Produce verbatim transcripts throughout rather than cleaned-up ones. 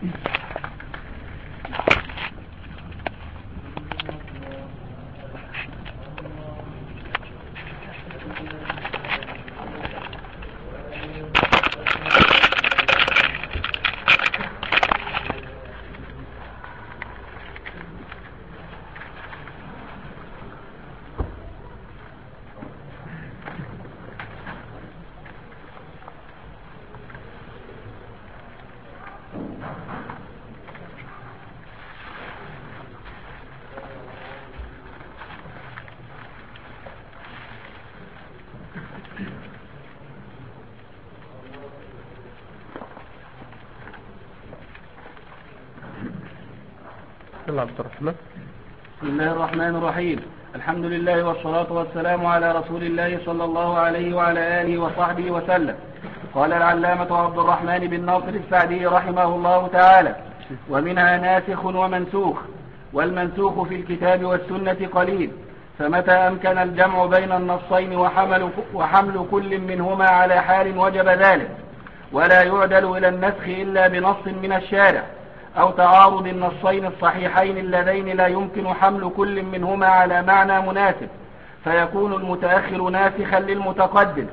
عبد الرحمن. بسم الله الرحمن الرحيم. الحمد لله والصلاة والسلام على رسول الله صلى الله عليه وعلى آله وصحبه وسلم. قال العلامة عبد الرحمن بن ناصر السعدي رحمه الله تعالى: ومنها ناسخ ومنسوخ، والمنسوخ في الكتاب والسنة قليل، فمتى أمكن الجمع بين النصين وحمل, وحمل كل منهما على حال وجب ذلك، ولا يعدل إلى النسخ إلا بنص من الشارع، أو تعارض النصين الصحيحين اللذين لا يمكن حمل كل منهما على معنى مناسب، فيكون المتأخر ناسخا للمتقدم.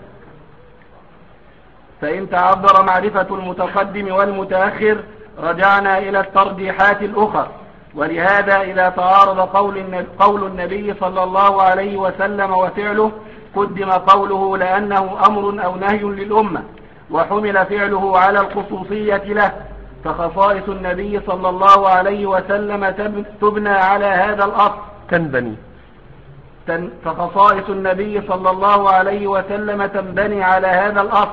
فإن تعذر معرفة المتقدم والمتأخر رجعنا إلى الترجيحات الأخرى. ولهذا إذا تعارض قول النبي صلى الله عليه وسلم وفعله قدم قوله لأنه أمر أو نهي للأمة، وحمل فعله على الخصوصية له، فخصائص النبي صلى الله عليه وسلم تبنى على هذا الأصل تنبني فخصائص النبي صلى الله عليه وسلم تنبني على هذا الأصل.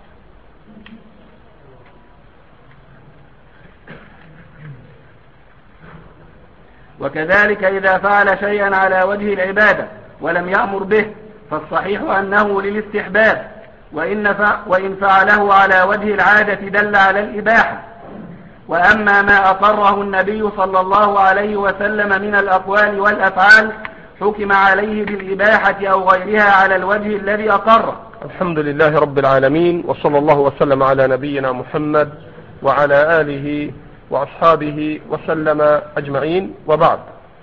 وكذلك إذا فعل شيئا على وجه العبادة ولم يأمر به فالصحيح أنه للاستحباب، وإن فعله على وجه العادة دل على الإباحة. وأما ما أقره النبي صلى الله عليه وسلم من الأقوال والأفعال حكم عليه بالإباحة أو غيرها على الوجه الذي أقره. الحمد لله رب العالمين، وصلى الله وسلم على نبينا محمد وعلى آله وأصحابه وسلم أجمعين، وبعد.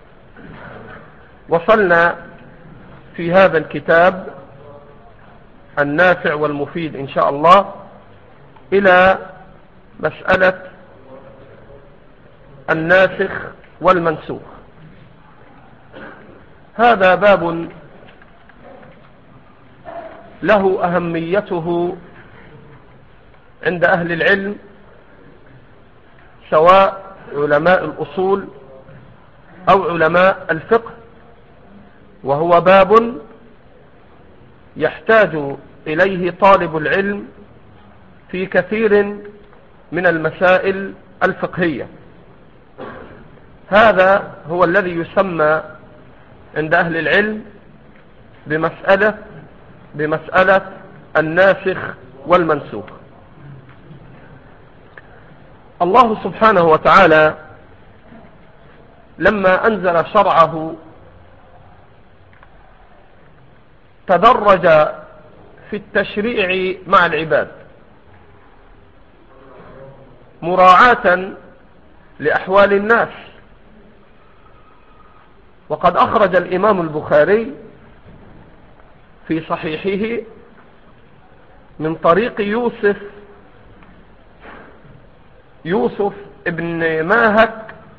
وصلنا في هذا الكتاب النافع والمفيد إن شاء الله إلى مسألة الناسخ والمنسوخ. هذا باب له أهميته عند أهل العلم، سواء علماء الأصول أو علماء الفقه، وهو باب يحتاج إليه طالب العلم في كثير من المسائل الفقهية. هذا هو الذي يسمى عند أهل العلم بمسألة بمسألة الناسخ والمنسوخ. الله سبحانه وتعالى لما أنزل شرعه تدرج في التشريع مع العباد مراعاة لأحوال الناس. وقد أخرج الإمام البخاري في صحيحه من طريق يوسف يوسف ابن ماهك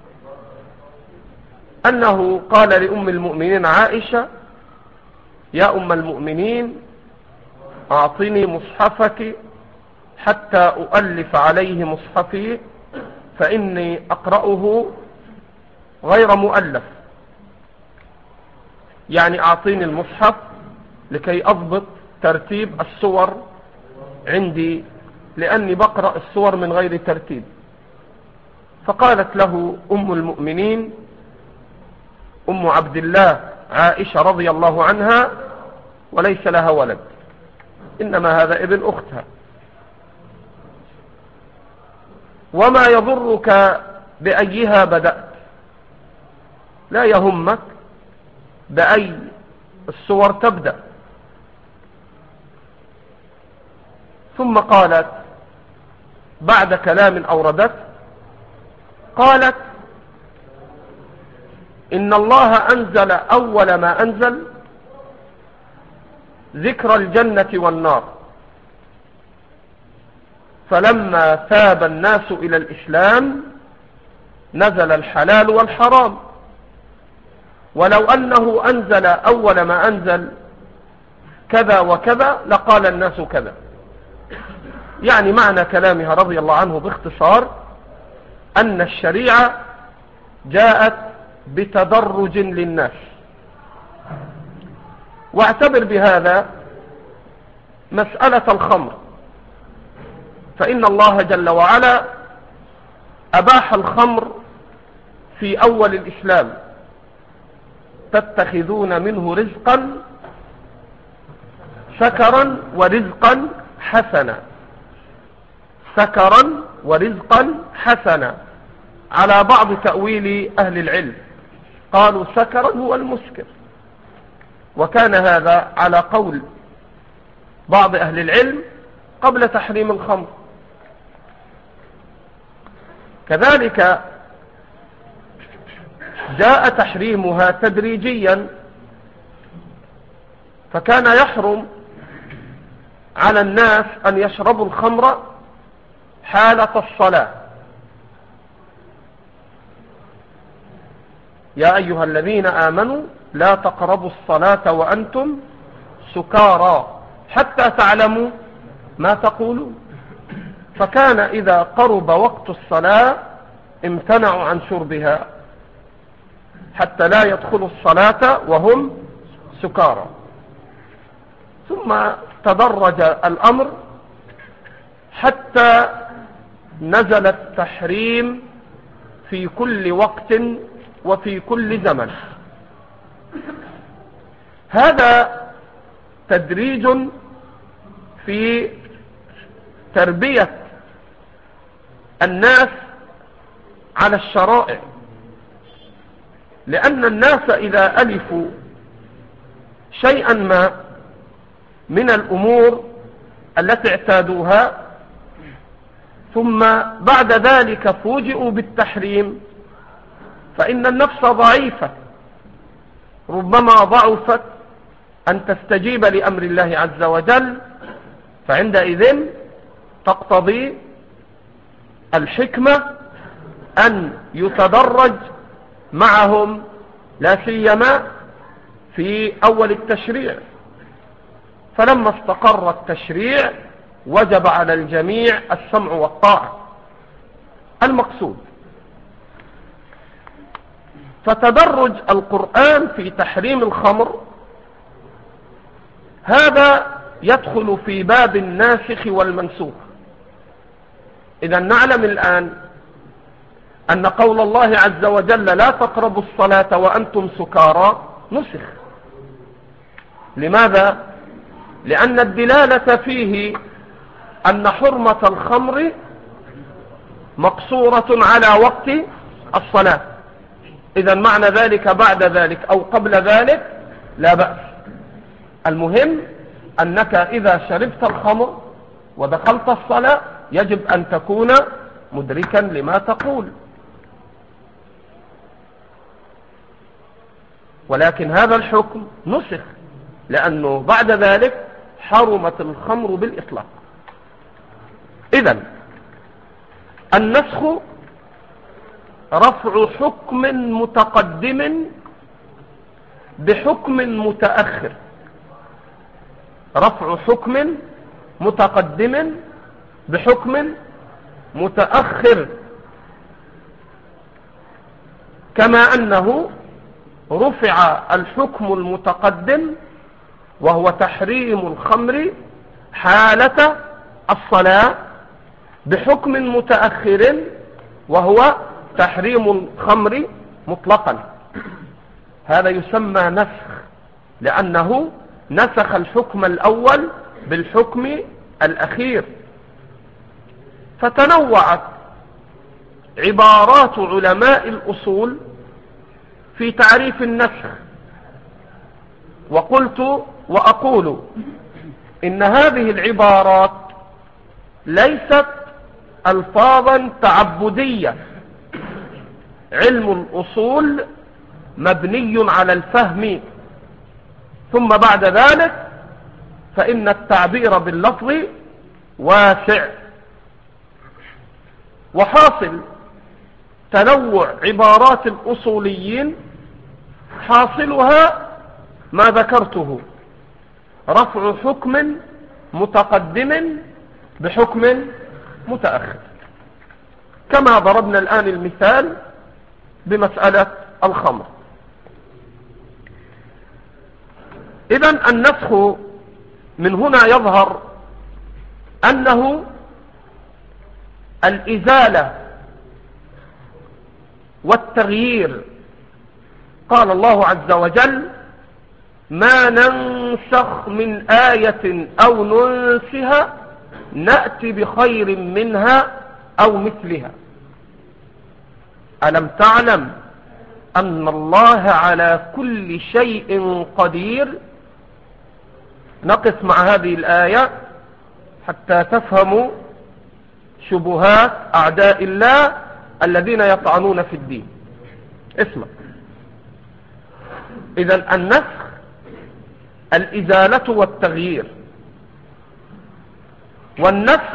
أنه قال لأم المؤمنين عائشة: يا أم المؤمنين، أعطني مصحفك حتى أؤلف عليه مصحفي، فإني أقرأه غير مؤلف. يعني أعطيني المصحف لكي أضبط ترتيب السور عندي، لأني بقرأ السور من غير ترتيب. فقالت له أم المؤمنين أم عبد الله عائشة رضي الله عنها، وليس لها ولد، إنما هذا ابن أختها: وما يضرك بأيها بدأت، لا يهمك بأي السور تبدأ. ثم قالت بعد كلام أوردت: قالت إن الله أنزل أول ما أنزل ذكر الجنة والنار، فلما تاب الناس إلى الإسلام نزل الحلال والحرام، ولو أنه أنزل أول ما أنزل كذا وكذا لقال الناس كذا. يعني معنى كلامها رضي الله عنه باختصار أن الشريعة جاءت بتدرج للناس. واعتبر بهذا مسألة الخمر، فإن الله جل وعلا أباح الخمر في أول الإسلام، تتخذون منه رزقا سكرا ورزقا حسنا، سكرا ورزقا حسنا. على بعض تأويل أهل العلم قالوا سكرا هو المسكر، وكان هذا على قول بعض أهل العلم قبل تحريم الخمر. كذلك جاء تحريمها تدريجيا، فكان يحرم على الناس أن يشربوا الخمر حالة الصلاة. يا أيها الذين آمنوا لا تقربوا الصلاة وأنتم سكارى حتى تعلموا ما تقولون. فكان إذا قرب وقت الصلاة امتنعوا عن شربها حتى لا يدخلوا الصلاة وهم سكارى. ثم تدرج الأمر حتى نزل التحريم في كل وقت وفي كل زمن. هذا تدريج في تربية الناس على الشرائع، لأن الناس إذا ألفوا شيئا ما من الأمور التي اعتادوها ثم بعد ذلك فوجئوا بالتحريم، فإن النفس ضعيفة ربما ضعفت أن تستجيب لأمر الله عز وجل، فعندئذ تقتضي الحكمة أن يتدرج معهم، لا سيما في أول التشريع. فلما استقر التشريع وجب على الجميع السمع والطاعة. المقصود فتدرج القرآن في تحريم الخمر هذا يدخل في باب الناسخ والمنسوخ. إذا نعلم الآن أن قول الله عز وجل لا تقربوا الصلاة وأنتم سكارى نسخ. لماذا؟ لأن الدلالة فيه أن حرمة الخمر مقصورة على وقت الصلاة. إذا معنى ذلك بعد ذلك أو قبل ذلك لا بأس. المهم أنك إذا شربت الخمر ودخلت الصلاة يجب أن تكون مدركا لما تقول. ولكن هذا الحكم نسخ، لأنه بعد ذلك حرمت الخمر بالإطلاق. إذن النسخ رفع حكم متقدم بحكم متأخر، رفع حكم متقدم بحكم متأخر، كما أنه رفع الحكم المتقدم وهو تحريم الخمر حالة الصلاة بحكم متأخر وهو تحريم الخمر مطلقا. هذا يسمى نسخ، لأنه نسخ الحكم الأول بالحكم الأخير. فتنوعت عبارات علماء الأصول في تعريف النسخ، وقلت وأقول إن هذه العبارات ليست ألفاظا تعبدية علم الأصول مبني على الفهم، ثم بعد ذلك فإن التعبير باللفظ واسع. وحاصل تنوع عبارات الأصوليين حاصلها ما ذكرته، رفع حكم متقدم بحكم متأخر، كما ضربنا الآن المثال بمسألة الخمر. إذن النسخ من هنا يظهر أنه الإزالة والتغيير. قال الله عز وجل: ما ننسخ من آية أو ننسها نأتي بخير منها أو مثلها. ألم تعلم أن الله على كل شيء قدير؟ نقف مع هذه الآية حتى تفهموا شبهات أعداء الله الذين يطعنون في الدين. اسمع، إذن النسخ الإزالة والتغيير، والنسخ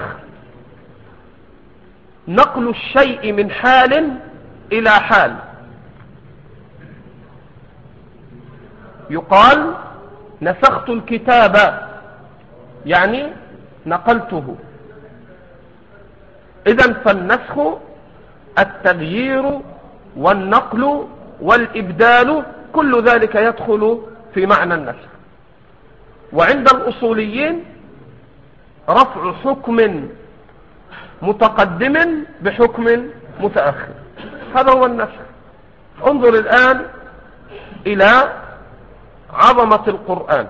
نقل الشيء من حال إلى حال. يقال نسخت الكتاب، يعني نقلته. إذن فالنسخ التغيير والنقل والإبدال، كل ذلك يدخل في معنى النسخ. وعند الأصوليين رفع حكم متقدم بحكم متأخر، هذا هو النسخ. انظر الآن إلى عظمة القرآن.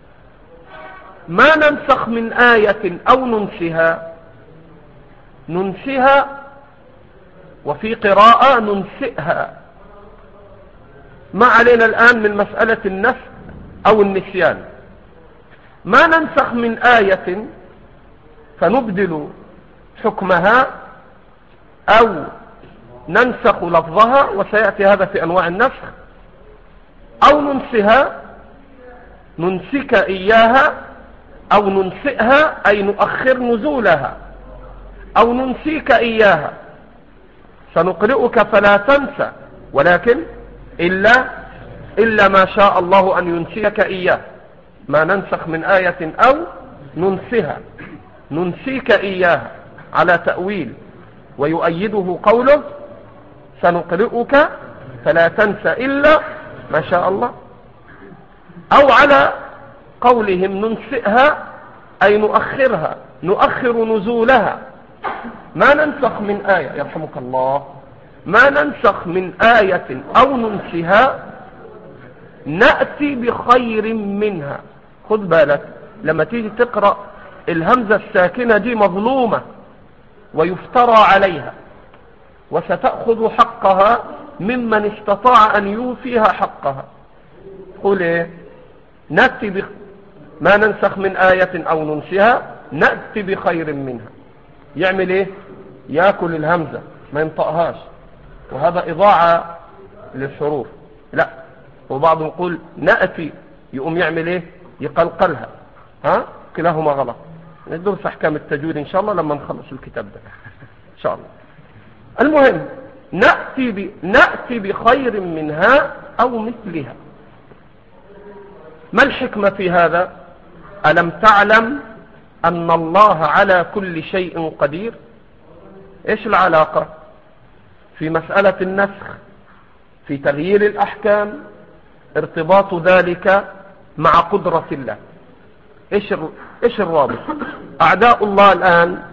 ما ننسخ من آية أو ننسها، ننسها، وفي قراءة ننسئها. ما علينا الآن من مسألة النسخ أو النسيان. ما ننسخ من آية فنبدل حكمها أو ننسخ لفظها، وسيأتي هذا في أنواع النسخ، أو ننسها، ننسك إياها، أو ننسئها أي نؤخر نزولها، أو ننسيك إياها. سنقرئك فلا تنسى، ولكن إلا إلا ما شاء الله أن ينسيك إياه. ما ننسخ من آية أو ننسها، ننسيك إياها على تأويل، ويؤيده قوله: سنقرئك فلا تنسى إلا ما شاء الله. أو على قولهم ننسئها أي نؤخرها، نؤخر نزولها. ما ننسخ من آية، يرحمك الله، ما ننسخ من آية أو ننسها نأتي بخير منها. خذ بالك لما تيجي تقرأ الهمزة الساكنة دي مظلومة ويفترى عليها، وستأخذ حقها ممن استطاع أن يوفيها حقها. قل ايه؟ نأتي بخ... ما ننسخ من آية أو ننسها نأتي بخير منها. يعمل ايه؟ يأكل الهمزة ما ينطقهاش، وهذا إضاعة للحروف. لا، وبعضهم يقول نأتي، يقوم يعمل ايه؟ يقلقلها. ها؟ كلاهما غلط. ندرس أحكام التجويد إن شاء الله لما نخلص الكتاب ده إن شاء الله. المهم نأتي, ب... نأتي بخير منها أو مثلها. ما الحكمة في هذا؟ ألم تعلم أن الله على كل شيء قدير؟ إيش العلاقة في مسألة النسخ في تغيير الأحكام؟ ارتباط ذلك مع قدرة الله. إيش إيش الرابط؟ أعداء الله الآن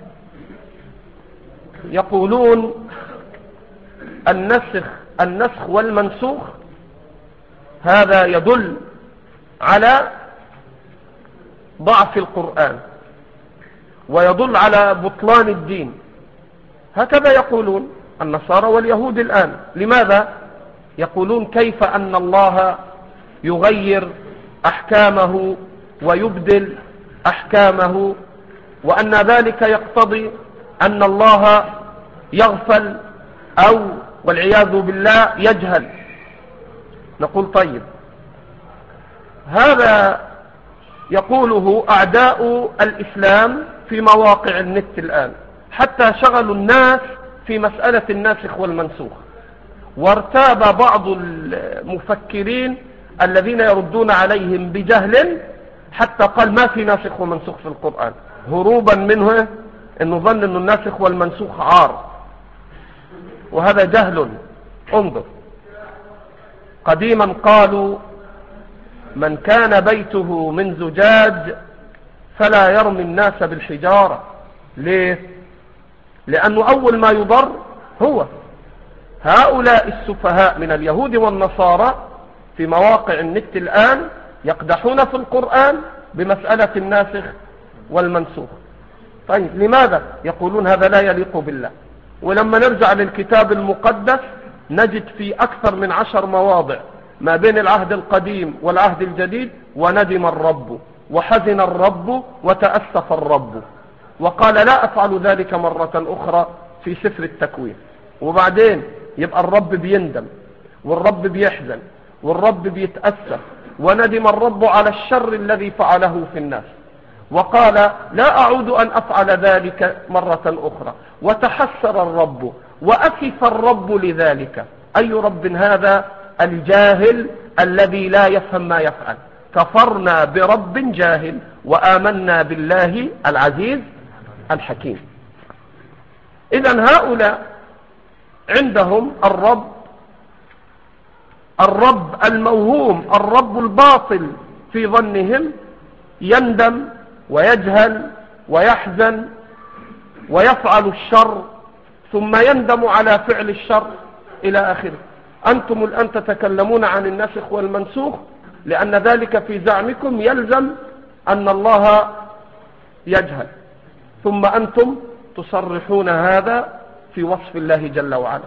يقولون النسخ النسخ والمنسوخ هذا يدل على ضعف القرآن ويدل على بطلان الدين. هكذا يقولون النصارى واليهود الآن. لماذا؟ يقولون كيف أن الله يغير أحكامه ويبدل أحكامه، وأن ذلك يقتضي أن الله يغفل أو والعياذ بالله يجهل. نقول طيب، هذا يقوله أعداء الإسلام في مواقع النت الآن، حتى شغلوا الناس في مسألة الناسخ والمنسوخ، وارتاب بعض المفكرين الذين يردون عليهم بجهل حتى قال ما في ناسخ ومنسوخ في القرآن، هروبا منه انه ظن انه الناسخ والمنسوخ عار، وهذا جهل. انظر، قديما قالوا من كان بيته من زجاج فلا يرمي الناس بالحجارة. ليه؟ لأنه أول ما يضر هو. هؤلاء السفهاء من اليهود والنصارى في مواقع النت الآن يقدحون في القرآن بمسألة الناسخ والمنسوخ. طيب لماذا؟ يقولون هذا لا يليق بالله. ولما نرجع للكتاب المقدس نجد في أكثر من عشر مواضع ما بين العهد القديم والعهد الجديد وندم الرب وحزن الرب وتأسف الرب وقال لا أفعل ذلك مرة أخرى في سفر التكوين. وبعدين يبقى الرب بيندم والرب بيحزن والرب بيتأسف، وندم الرب على الشر الذي فعله في الناس وقال لا أعود أن أفعل ذلك مرة أخرى، وتحسر الرب وأسف الرب لذلك. أي رب هذا؟ الجاهل الذي لا يفهم ما يفعل. كفرنا برب جاهل وآمنا بالله العزيز الحكيم. إذن هؤلاء عندهم الرب الرب الموهوم، الرب الباطل في ظنهم، يندم ويجهل ويحزن ويفعل الشر ثم يندم على فعل الشر إلى آخره. أنتم الآن تتكلمون عن الناسخ والمنسوخ لأن ذلك في زعمكم يلزم أن الله يجهل، ثم أنتم تصرحون هذا في وصف الله جل وعلا.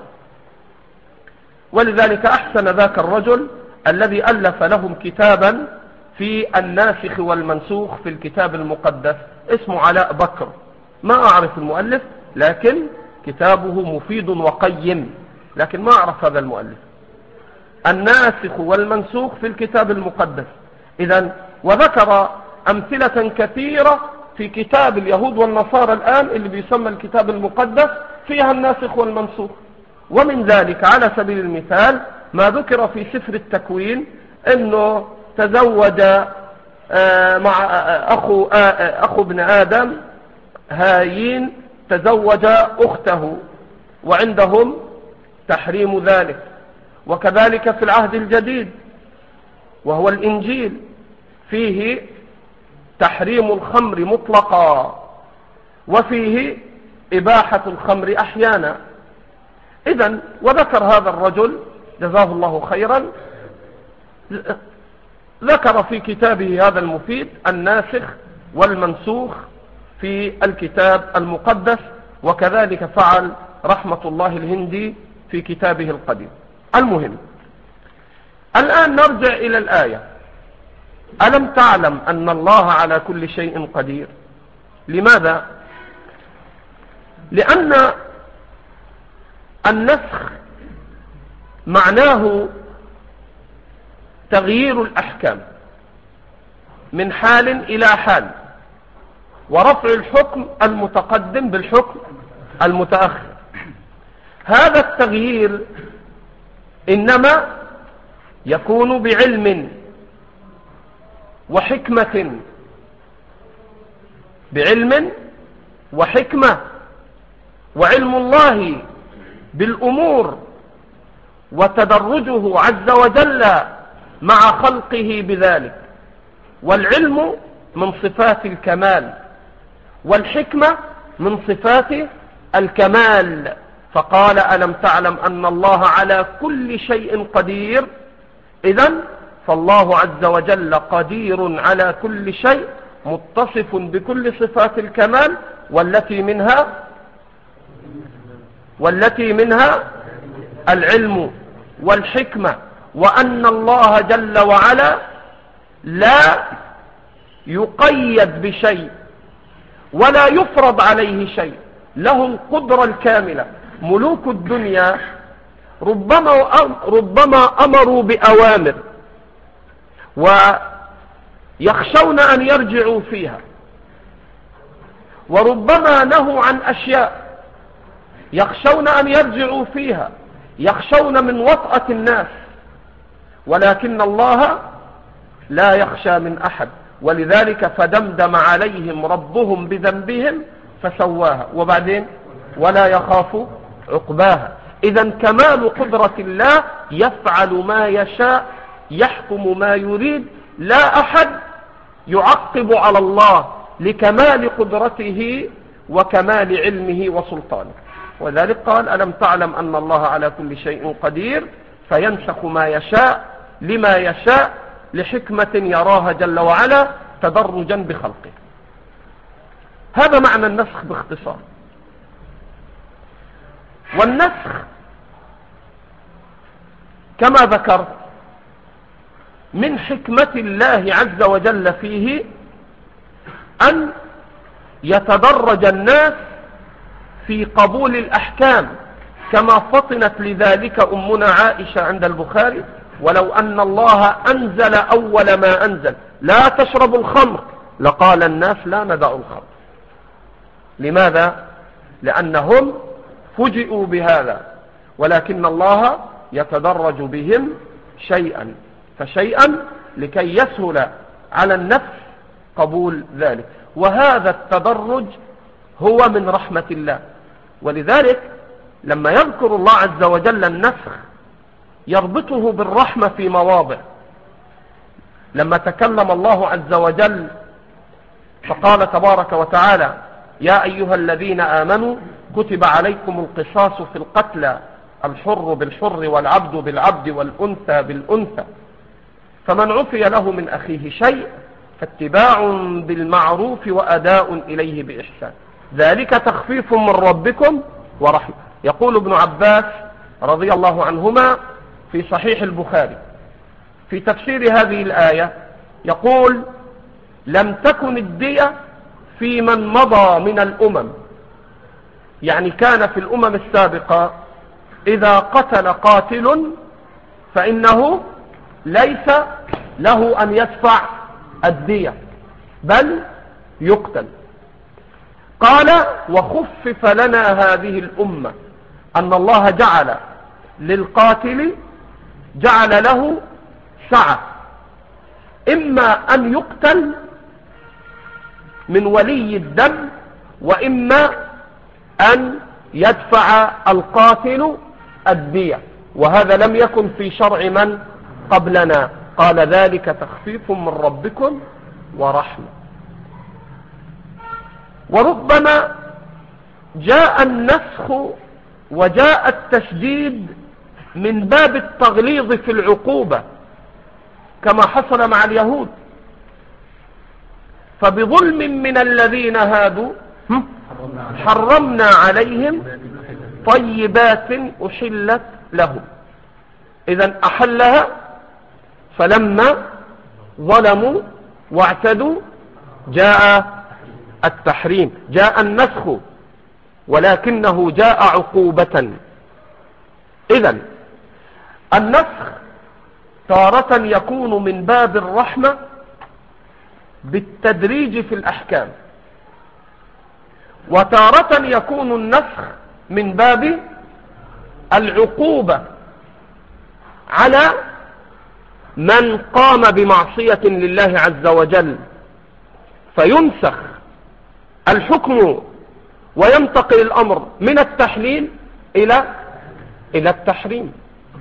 ولذلك أحسن ذاك الرجل الذي ألف لهم كتابا في الناسخ والمنسوخ في الكتاب المقدس، اسمه علاء بكر. ما أعرف المؤلف، لكن كتابه مفيد وقيم، لكن ما أعرف هذا المؤلف. الناسخ والمنسوخ في الكتاب المقدس. إذن وذكر أمثلة كثيرة في كتاب اليهود والنصارى الآن اللي بيسمى الكتاب المقدس فيها الناسخ والمنسوخ. ومن ذلك على سبيل المثال ما ذكر في سفر التكوين أنه تزوج مع أخو, أخو ابن آدم هايين تزوج أخته، وعندهم تحريم ذلك. وكذلك في العهد الجديد وهو الإنجيل فيه تحريم الخمر مطلقا وفيه إباحة الخمر أحيانا. إذن وذكر هذا الرجل جزاه الله خيرا، ذكر في كتابه هذا المفيد الناسخ والمنسوخ في الكتاب المقدس، وكذلك فعل رحمة الله الهندي في كتابه القديم. المهم الآن نرجع إلى الآية: ألم تعلم أن الله على كل شيء قدير؟ لماذا؟ لأن النسخ معناه تغيير الأحكام من حال إلى حال، ورفع الحكم المتقدم بالحكم المتأخر. هذا التغيير إنما يكون بعلم وحكمة، بعلم وحكمة. وعلم الله بالأمور وتدرجه عز وجل مع خلقه بذلك. والعلم من صفات الكمال، والحكمة من صفات الكمال. فقال ألم تعلم أن الله على كل شيء قدير. إذن فالله عز وجل قدير على كل شيء، متصف بكل صفات الكمال، والتي منها والتي منها العلم والحكمة. وأن الله جل وعلا لا يقيد بشيء ولا يفرض عليه شيء، له القدرة الكاملة. ملوك الدنيا ربما, ربما أمروا بأوامر ويخشون أن يرجعوا فيها، وربما نهوا عن أشياء يخشون أن يرجعوا فيها، يخشون من وطأة الناس، ولكن الله لا يخشى من أحد، ولذلك فدمدم عليهم ربهم بذنبهم فسواها، وبعدين ولا يخاف عقباها. إذا كمال قدرة الله، يفعل ما يشاء، يحكم ما يريد، لا أحد يعقب على الله لكمال قدرته وكمال علمه وسلطانه. وذلك قال: ألم تعلم أن الله على كل شيء قدير، فينسخ ما يشاء لما يشاء لحكمة يراها جل وعلا تدرجا بخلقه. هذا معنى النسخ باختصار. والنسخ كما ذكرت من حكمة الله عز وجل فيه أن يتدرج الناس في قبول الأحكام، كما فطنت لذلك أمنا عائشة عند البخاري: ولو أن الله أنزل أول ما أنزل لا تشربوا الخمر لقال الناس لا ندع الخمر. لماذا؟ لأنهم فجئوا بهذا، ولكن الله يتدرج بهم شيئا فشيئا لكي يسهل على النفس قبول ذلك. وهذا التدرج هو من رحمة الله. ولذلك لما يذكر الله عز وجل النسخ يربطه بالرحمة في مواضع. لما تكلم الله عز وجل فقال تبارك وتعالى: يا أيها الذين آمنوا كتب عليكم القصاص في القتلى، الحر بالحر والعبد بالعبد والأنثى بالأنثى، فمن عفي له من أخيه شيء فاتباع بالمعروف وأداء إليه بإحسان، ذلك تخفيف من ربكم ورحمة. يقول ابن عباس رضي الله عنهما في صحيح البخاري في تفسير هذه الآية، يقول: لم تكن الدية في من مضى من الأمم، يعني كان في الأمم السابقة إذا قتل قاتل فإنه ليس له أن يدفع الدية بل يقتل. قال: وخفف لنا هذه الأمة أن الله جعل للقاتل جعل له سعة، إما أن يقتل من ولي الدم، وإما أن يدفع القاتل الدية، وهذا لم يكن في شرع من قبلنا. قال: ذلك تخفيف من ربكم ورحمة. وربما جاء النسخ وجاء التشديد من باب التغليظ في العقوبة، كما حصل مع اليهود: فبظلم من الذين هادوا حرمنا عليهم طيبات أحلت لهم. إذن أحلها، فلما ظلموا واعتدوا جاء التحريم، جاء النسخ، ولكنه جاء عقوبة. إذن النسخ تارة يكون من باب الرحمة بالتدريج في الأحكام، وتارة يكون النسخ من باب العقوبة على من قام بمعصية لله عز وجل، فينسخ الحكم وينتقل الأمر من التحليل إلى إلى التحريم.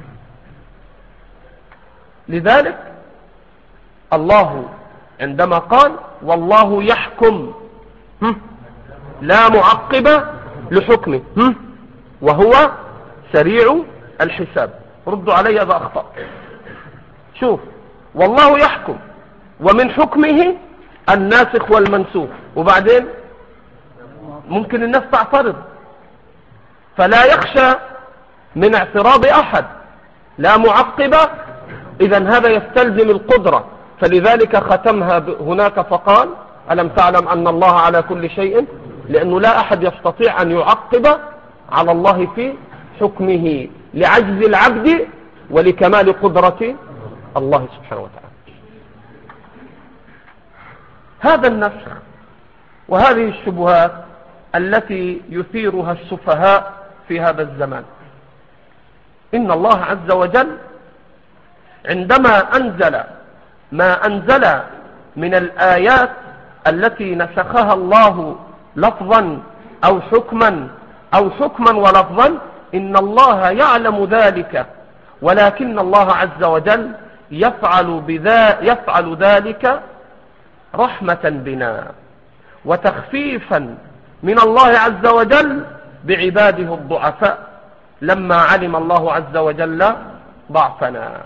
لذلك الله عندما قال: والله يحكم لا معقب لحكمه وهو سريع الحساب. ردوا علي إذا أخطأت. شوف، والله يحكم ومن حكمه الناسخ والمنسوخ، وبعدين ممكن الناس تعترض، فلا يخشى من اعتراض أحد، لا معقب. إذن هذا يستلزم القدرة، فلذلك ختمها هناك فقال: ألم تعلم أن الله على كل شيء، لأنه لا أحد يستطيع أن يعقب على الله في حكمه، لعجز العبد ولكمال قدرة الله سبحانه وتعالى. هذا النسخ وهذه الشبهات التي يثيرها السفهاء في هذا الزمان، إن الله عز وجل عندما أنزل ما أنزل من الآيات التي نسخها الله لفظا أو حكما أو حكما ولفظا، إن الله يعلم ذلك، ولكن الله عز وجل يفعل, بذا يفعل ذلك رحمة بنا وتخفيفا من الله عز وجل بعباده الضعفاء، لما علم الله عز وجل ضعفنا.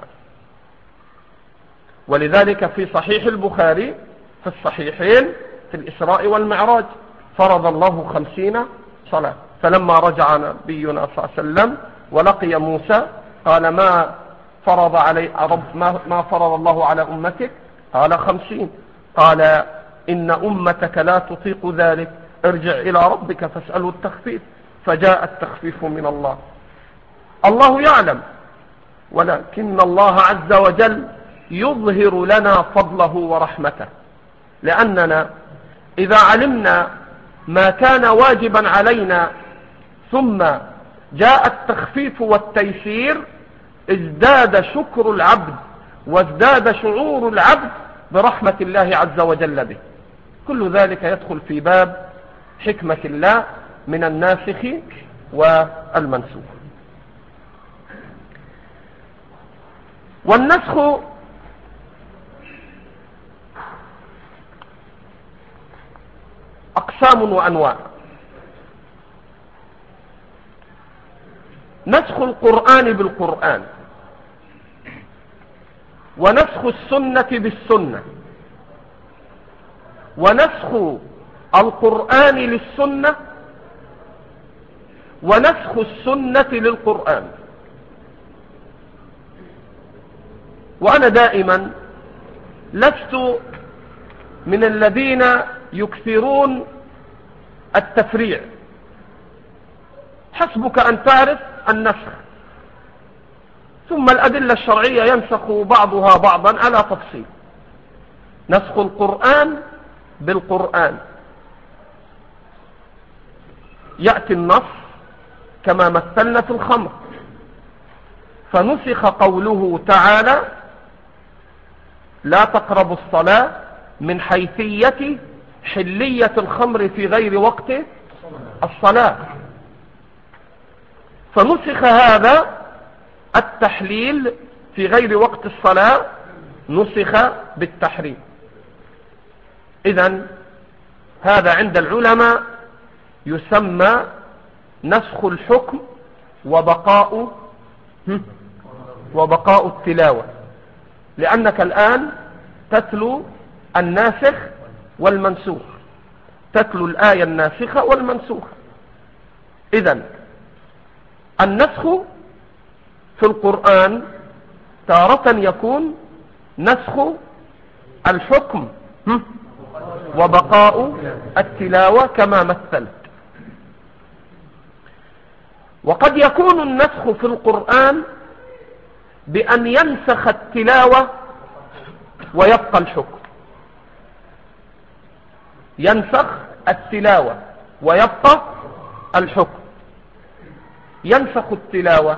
ولذلك في صحيح البخاري في الصحيحين في الإسراء والمعراج فرض الله خمسين صلاة، فلما رجع نبينا صلى الله عليه وسلم ولقي موسى قال ما فرض علي رب ما فرض الله على أمتك؟ قال خمسين. قال إن أمتك لا تطيق ذلك، ارجع إلى ربك فاسأله التخفيف، فجاء التخفيف من الله. الله يعلم، ولكن الله عز وجل يظهر لنا فضله ورحمته، لأننا إذا علمنا ما كان واجبا علينا ثم جاء التخفيف والتيسير ازداد شكر العبد وازداد شعور العبد برحمة الله عز وجل به. كل ذلك يدخل في باب حكمة الله من الناسخ والمنسوخ. والنسخ أقسام وأنواع. نسخ القرآن بالقرآن، ونسخ السنة بالسنة، ونسخ القرآن للسنة، ونسخ السنة للقرآن. وأنا دائما لست من الذين يكثرون التفريع، حسبك أن تعرف النسخ، ثم الأدلة الشرعية ينسخ بعضها بعضا على تفصيل. نسخ القرآن بالقرآن، يأتي النص كما مثلنا في الخمر، فنسخ قوله تعالى لا تقربوا الصلاة من حيثية حلية الخمر في غير وقت الصلاة، فنسخ هذا التحليل في غير وقت الصلاة نسخ بالتحريم. إذن هذا عند العلماء يسمى نسخ الحكم وبقاء وبقاء التلاوة، لأنك الآن تتلو الناسخ والمنسوخ، تتلو الآية الناسخة والمنسوخة. إذن النسخ في القرآن تارة يكون نسخ الحكم وبقاء التلاوة كما مثلت، وقد يكون النسخ في القرآن بأن ينسخ التلاوة ويبقى الحكم، ينسخ التلاوة ويبقى الحكم. ينسخ التلاوة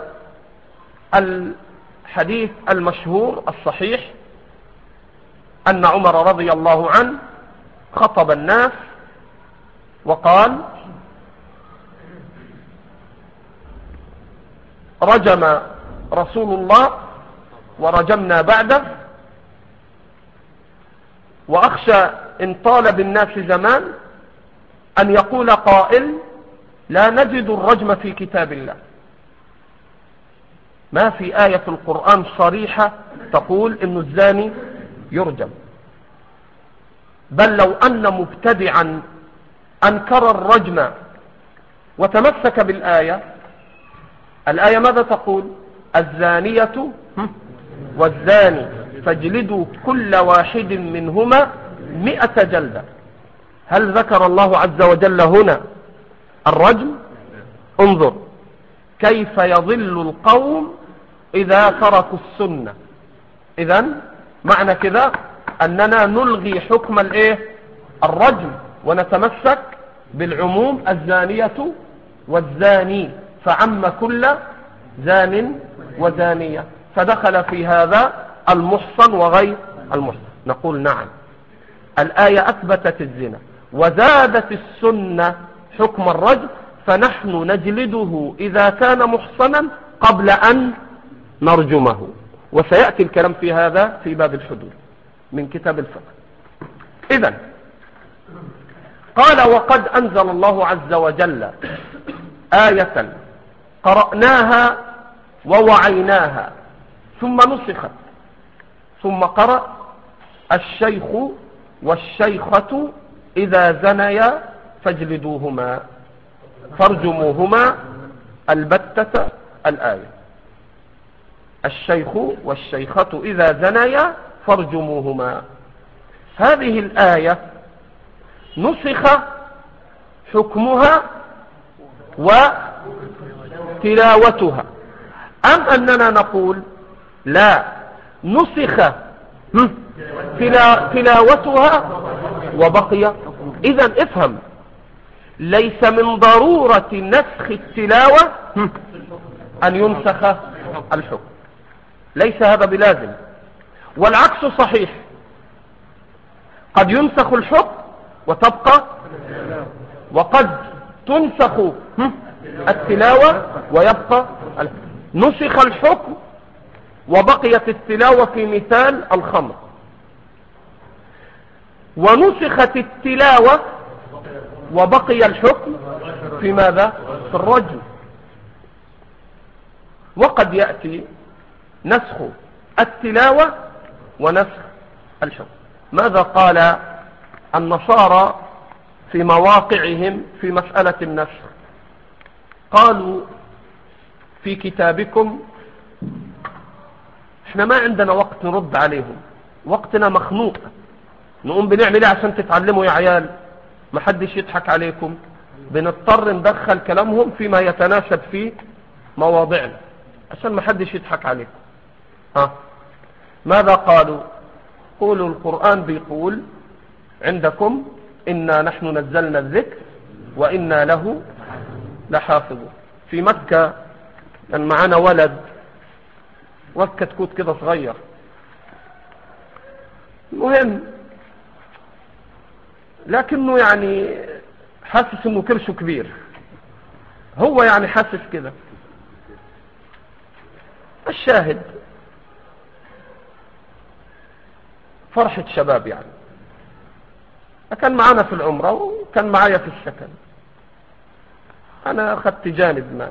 الحديث المشهور الصحيح أن عمر رضي الله عنه خطب الناس وقال رجم رسول الله ورجمنا بعده، وأخشى إن طال بالناس زمان أن يقول قائل لا نجد الرجم في كتاب الله، ما في آية في القرآن صريحة تقول إن الزاني يرجم، بل لو أن مبتدعا أنكر الرجم وتمسك بالآية، الآية ماذا تقول؟ الزانية والزاني فاجلدوا كل واحد منهما مئة جلدة. هل ذكر الله عز وجل هنا الرجم؟ انظر، كيف يضل القوم إذا تركوا السنة. إذن معنى كده أننا نلغي حكم الإيه؟ الرجم، ونتمسك بالعموم الزانية والزاني، فعم كل زان وزانية، فدخل في هذا المحصن وغير المحصن. نقول نعم، الآية أثبتت الزنا وزادت السنة حكم الرجم، فنحن نجلده إذا كان محصنا قبل أن نرجمه، وسيأتي الكلام في هذا في باب الحدود من كتاب الفقه. إذن قال: وقد أنزل الله عز وجل آية قرأناها ووعيناها ثم نسخت، ثم قرأ: الشيخ والشيخة إذا زنيا فاجلدوهما فارجموهما البتة الآية. الشيخ والشيخة إذا زنيا فارجموهما. هذه الآية نسخ حكمها وتلاوتها، أم أننا نقول لا، نسخ تلاوتها وبقي؟ إذن افهم، ليس من ضرورة نسخ التلاوة أن ينسخ الحكم، ليس هذا بلازم، والعكس صحيح، قد ينسخ الحكم وتبقى، وقد تنسخ التلاوة ويبقى. نسخ الحكم وبقيت التلاوة في مثال الخمر، ونسخت التلاوة وبقي الحكم في ماذا؟ في الرجم. وقد يأتي نسخ التلاوة ونسخ الحكم. ماذا قال النصارى في مواقعهم في مسألة النسخ؟ قالوا في كتابكم، احنا ما عندنا وقت نرد عليهم، وقتنا مخنوق، نقوم بنعمل ايه عشان تتعلموا يا عيال؟ ما حدش يضحك عليكم، بنضطر ندخل كلامهم فيما يتناسب في مواضعنا عشان ما حدش يضحك عليكم. ها ماذا قالوا؟ قولوا القرآن بيقول عندكم: إنا نحن نزلنا الذكر وإنا له لحافظون. في مكة كان معانا ولد واد كتكوت كده صغير، المهم لكنه يعني حاسس انه كرشه كبير، هو يعني حاسس كده. الشاهد فرحة شباب يعني، كان معانا في العمرة وكان معايا في السكن، انا اخذت جانب ما،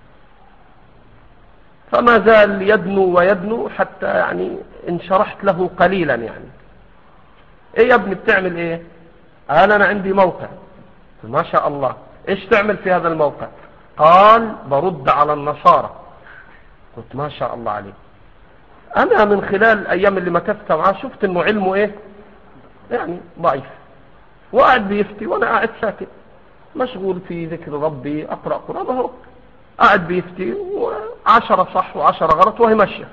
فما زال يدنو ويدنو حتى يعني انشرحت له قليلا يعني: ايه يا ابني بتعمل ايه؟ قال: انا عندي موقع. ما شاء الله، ايش تعمل في هذا الموقع؟ قال: برد على النصارى. قلت: ما شاء الله عليك. انا من خلال الايام اللي مكثت معاه شفت انه علمه ايه يعني ضعيف، وقاعد بيفتي وانا قاعد ساكت مشغول في ذكر ربي، اقرأ قرآن، اهو قاعد بيفتي وعشرة صح وعشرة غلط وهي ماشية.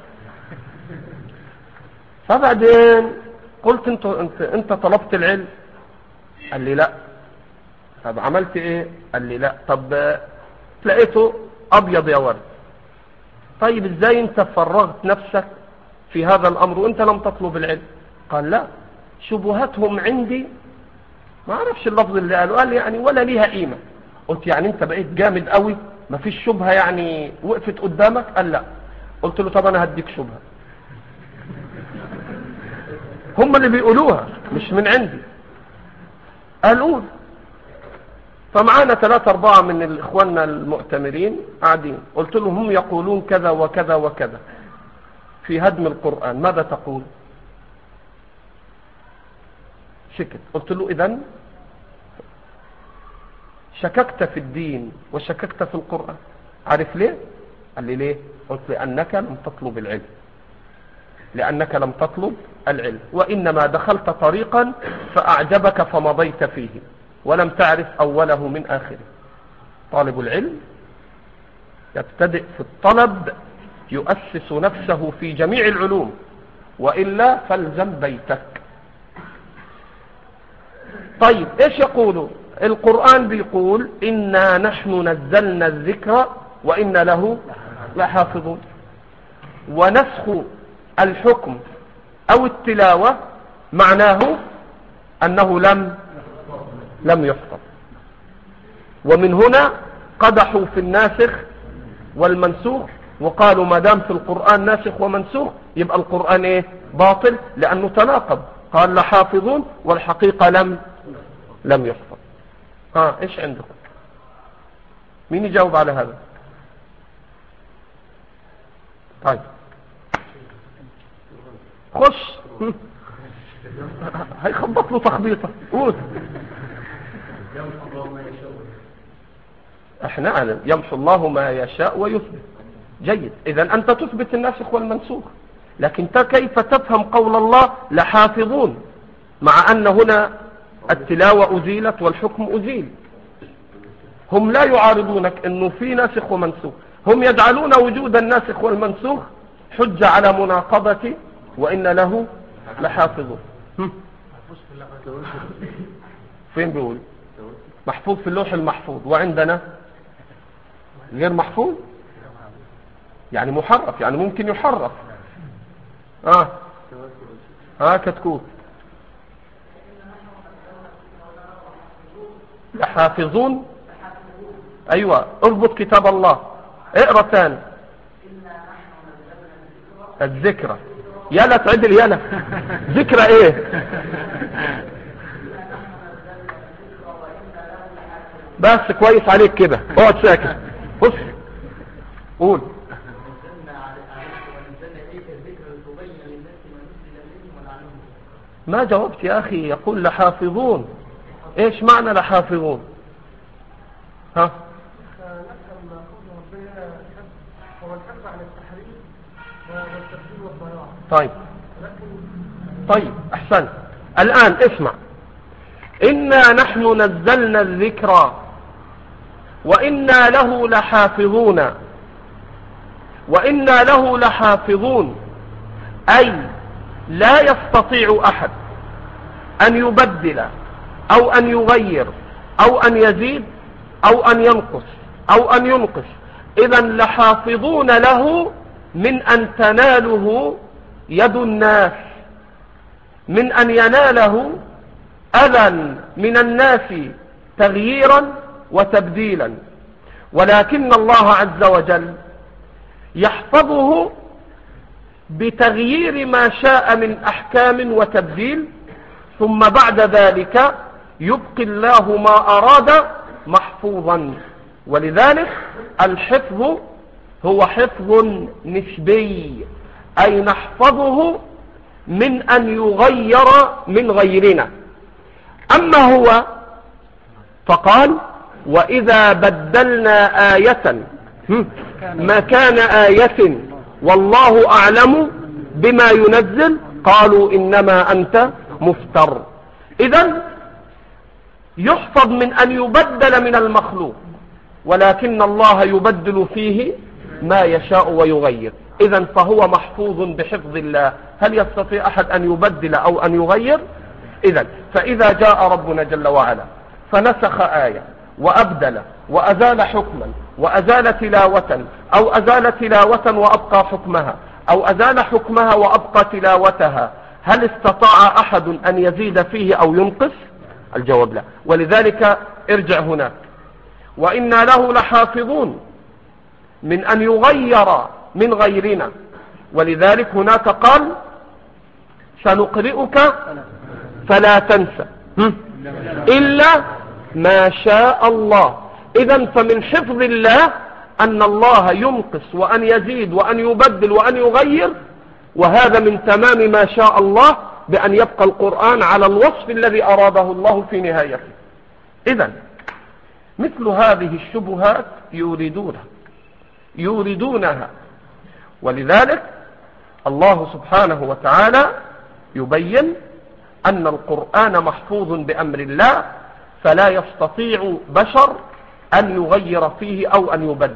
فبعدين قلت: انت, انت, انت طلبت العلم؟ قال لي: لا. طب عملت ايه؟ قال لي: لا. طب لقيته ابيض يا ورد. طيب ازاي انت فرغت نفسك في هذا الامر وانت لم تطلب العلم؟ قال: لا، شبهاتهم عندي، ما اعرفش اللفظ اللي قاله، قال يعني ولا ليها قيمة. قلت: يعني انت بقيت جامد قوي ما فيش شبهة يعني وقفت قدامك؟ قال: لا. قلت له: طب انا هديك شبهة، هم اللي بيقولوها مش من عندي. قالوا. فمعانا ثلاثة أربعة من الإخواننا المؤتمرين قاعدين، قلت لهم: هم يقولون كذا وكذا وكذا في هدم القرآن، ماذا تقول؟ سكت. قلت له: إذن شككت في الدين وشككت في القرآن، عارف ليه؟ قال لي: ليه؟ قلت: لأنك لم تطلب العلم، لأنك لم تطلب العلم، وإنما دخلت طريقا فأعجبك فمضيت فيه ولم تعرف أوله من آخره. طالب العلم يبتدئ في الطلب يؤسس نفسه في جميع العلوم، وإلا فالزم بيتك. طيب ايش يقولوا؟ القرآن بيقول إنا نحن نزلنا الذكر وإنا له لحافظون، ونسخ الحكم أو التلاوة معناه أنه لم لم يحفظ. ومن هنا قدحوا في الناسخ والمنسوخ، وقالوا ما دام في القرآن ناسخ ومنسوخ يبقى القرآن ايه؟ باطل، لأنه تناقض، قال لحافظون والحقيقة لم لم يحفظ. ها ايش عندكم؟ مين يجاوب على هذا؟ طيب خش هيخبط له تخبيطه. قول. احنا نعلم يمحو الله ما يشاء ويثبت. جيد، اذا انت تثبت الناسخ والمنسوخ، لكن كيف تفهم قول الله لحافظون مع ان هنا التلاوة ازيلت والحكم ازيل؟ هم لا يعارضونك انه في ناسخ ومنسوخ، هم يجعلون وجود الناسخ والمنسوخ حجة على مناقضة وإن له لحافظون. فين بيقول؟ محفوظ في اللوح المحفوظ، وعندنا غير محفوظ، يعني محرف، يعني ممكن يحرف. اه اه كتكوت لحافظون. ايوه اربط كتاب الله، اقرا ثاني الذكرى. يلا تعدل يلا ذكرى ايه؟ بس كويس عليك كده، اقعد ساكت. بص قول. ما جاوبت يا اخي. يقول لحافظون، ايش معنى لحافظون؟ ها طيب طيب احسن. الان اسمع، إنا نحن نزلنا الذكر وإنا له لحافظون. وإنا له لحافظون أي لا يستطيع أحد أن يبدل أو أن يغير أو أن يزيد أو أن ينقص أو أن ينقص. إذن لحافظون له من أن تناله يد الناس، من أن يناله أذى من الناس تغييرا وتبديلا، ولكن الله عز وجل يحفظه بتغيير ما شاء من أحكام وتبديل، ثم بعد ذلك يبقي الله ما أراد محفوظا. ولذلك الحفظ هو حفظ نسبي، أي نحفظه من أن يغير من غيرنا. أما هو فقال وإذا بدلنا آية مكان آية والله أعلم بما ينزل قالوا إنما أنت مفتر. إذن يحفظ من أن يبدل من المخلوق، ولكن الله يبدل فيه ما يشاء ويغير. إذن فهو محفوظ بحفظ الله. هل يستطيع أحد أن يبدل أو أن يغير؟ إذن فإذا جاء ربنا جل وعلا فنسخ آية وأبدل وأزال حكما وأزال تلاوة، أو أزال تلاوة وأبقى حكمها، أو أزال حكمها وأبقى تلاوتها، هل استطاع أحد أن يزيد فيه أو ينقص؟ الجواب لا. ولذلك ارجع هناك وإنا له لحافظون من أن يغير من غيرنا. ولذلك هناك قال سنقرئك فلا تنسى إلا ما شاء الله. إذن فمن حفظ الله أن الله ينقص وأن يزيد وأن يبدل وأن يغير، وهذا من تمام ما شاء الله بأن يبقى القرآن على الوصف الذي أراده الله في نهايته. إذن مثل هذه الشبهات يريدونها يريدونها ولذلك الله سبحانه وتعالى يبين أن القرآن محفوظ بأمر الله، فلا يستطيع بشر أن يغير فيه أو أن يبدل.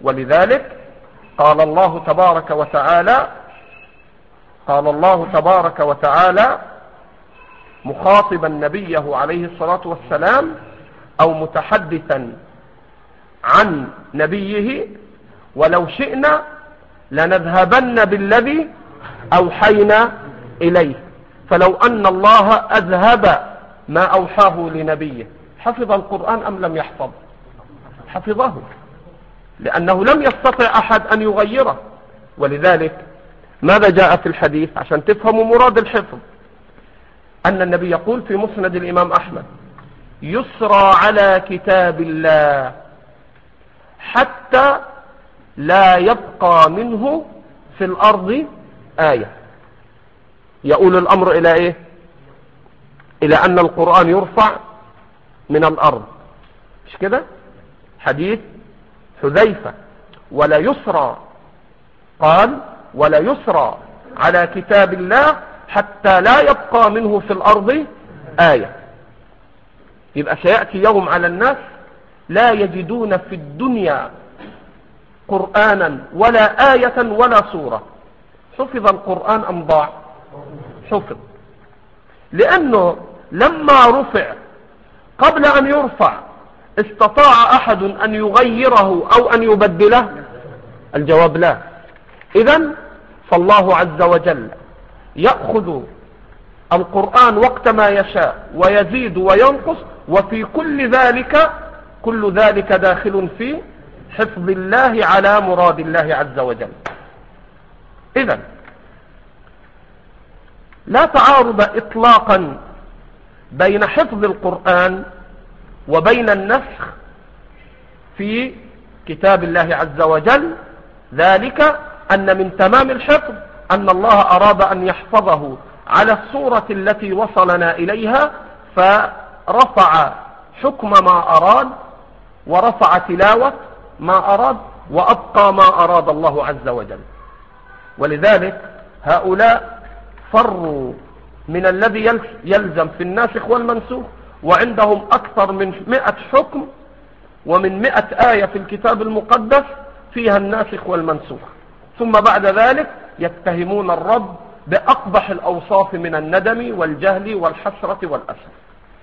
ولذلك قال الله تبارك وتعالى قال الله تبارك وتعالى مخاطبا نبيه عليه الصلاة والسلام أو متحدثا عن نبيه: ولو شئنا لنذهبن بالذي أوحينا إليه. فلو أن الله أذهب ما أوحاه لنبيه حفظ القرآن أم لم يحفظ؟ حفظه، لأنه لم يستطع أحد أن يغيره. ولذلك ماذا جاء في الحديث عشان تفهموا مراد الحفظ؟ أن النبي يقول في مسند الإمام أحمد: يسرى على كتاب الله حتى لا يبقى منه في الأرض آية. يقول الأمر إلى إيه؟ إلى أن القرآن يرفع من الأرض، مش كده؟ حديث حذيفة: ولا يسرى، قال: ولا يسرى على كتاب الله حتى لا يبقى منه في الأرض آية. يبقى سيأتي يوم على الناس لا يجدون في الدنيا قرآنا ولا آية ولا سورة. حفظ القرآن أم ضاع؟ حفظ، لأنه لما رفع قبل أن يرفع استطاع أحد أن يغيره أو أن يبدله؟ الجواب لا. إذن فالله عز وجل يأخذ القرآن وقت ما يشاء ويزيد وينقص، وفي كل ذلك كل ذلك داخل في حفظ الله على مراد الله عز وجل. إذن لا تعارض إطلاقا بين حفظ القرآن وبين النسخ في كتاب الله عز وجل، ذلك أن من تمام الحفظ أن الله أراد أن يحفظه على الصورة التي وصلنا إليها، فرفع حكم ما أراد ورفع تلاوة ما أراد وأبقى ما أراد الله عز وجل. ولذلك هؤلاء فروا من الذي يلزم في الناسخ والمنسوخ، وعندهم أكثر من مئة حكم ومن مئة آية في الكتاب المقدس فيها الناسخ والمنسوخ، ثم بعد ذلك يتهمون الرب بأقبح الأوصاف من الندم والجهل والحسرة والأسف.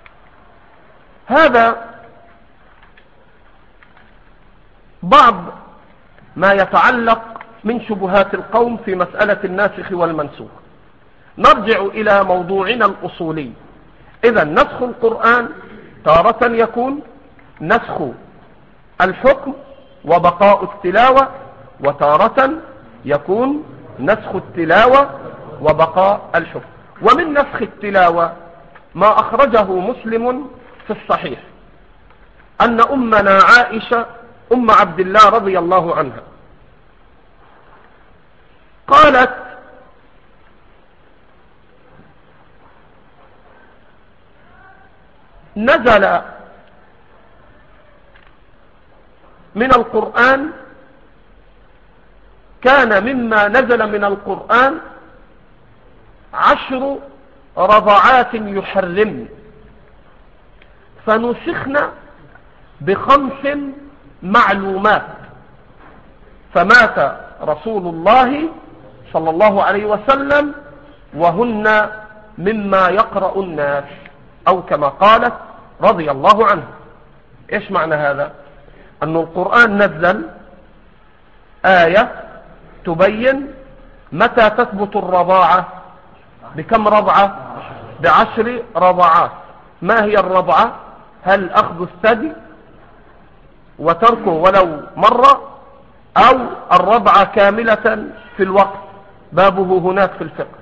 هذا بعض ما يتعلق من شبهات القوم في مسألة الناسخ والمنسوخ. نرجع إلى موضوعنا الأصولي. إذا نسخ القرآن تارة يكون نسخ الحكم وبقاء التلاوة، وتارة يكون نسخ التلاوة وبقاء الحكم. ومن نسخ التلاوة ما أخرجه مسلم في الصحيح أن أمنا عائشة أم عبد الله رضي الله عنها قالت: نزل من القرآن كان مما نزل من القرآن عشر رضعات يحرمن، فنسخنا بخمس معلومات، فمات رسول الله صلى الله عليه وسلم وهن مما يقرأ الناس، أو كما قالت رضي الله عنه. إيش معنى هذا؟ أن القرآن نزل آية تبين متى تثبت الرضاعة، بكم رضعة؟ بعشر رضعات. ما هي الرضعة؟ هل أخذ الثدي وتركه ولو مرة، أو الرضعة كاملة في الوقت؟ بابه هناك في الفقه.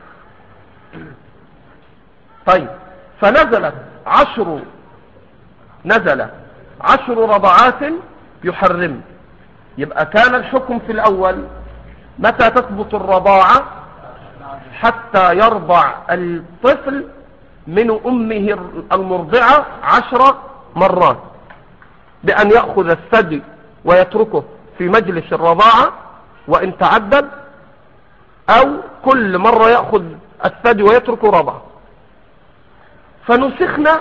طيب، فنزلت عشر نزل عشر رضعات يحرم. يبقى كان الحكم في الأول متى تثبت الرضاعة؟ حتى يرضع الطفل من أمه المرضعة عشر مرات، بأن يأخذ الثدي ويتركه في مجلس الرضاعة وإن تعدد، أو كل مرة يأخذ الثدي ويترك رضعه. فنسخنا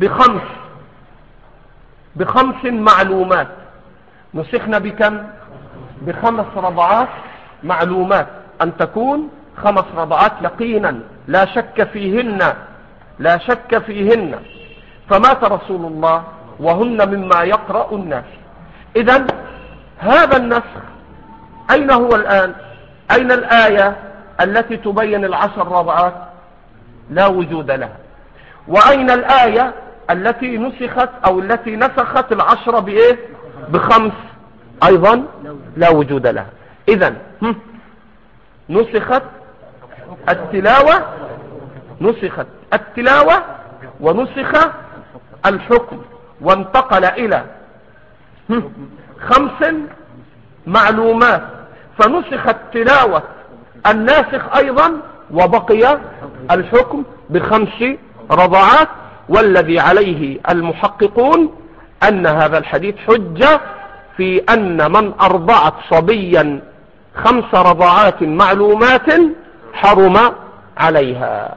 بخمس بخمس معلومات. نسخنا بكم؟ بخمس رضعات معلومات، أن تكون خمس رضعات يقينا لا شك فيهن لا شك فيهن فمات رسول الله وهن مما يقرأ الناس. إذن هذا النسخ أين هو الآن؟ أين الآية التي تبين العشر رضعات؟ لا وجود لها. وأين الآية التي نسخت أو التي نسخت العشر بإيه؟ بخمس؟ أيضا لا وجود لها. إذن نسخت التلاوة نسخت التلاوة ونسخ الحكم، وانتقل إلى خمس معلومات، فنسخت تلاوة الناسخ أيضا وبقي الحكم بخمس رضعات. والذي عليه المحققون أن هذا الحديث حجة في أن من أرضعت صبيا خمس رضعات معلومات حرم عليها.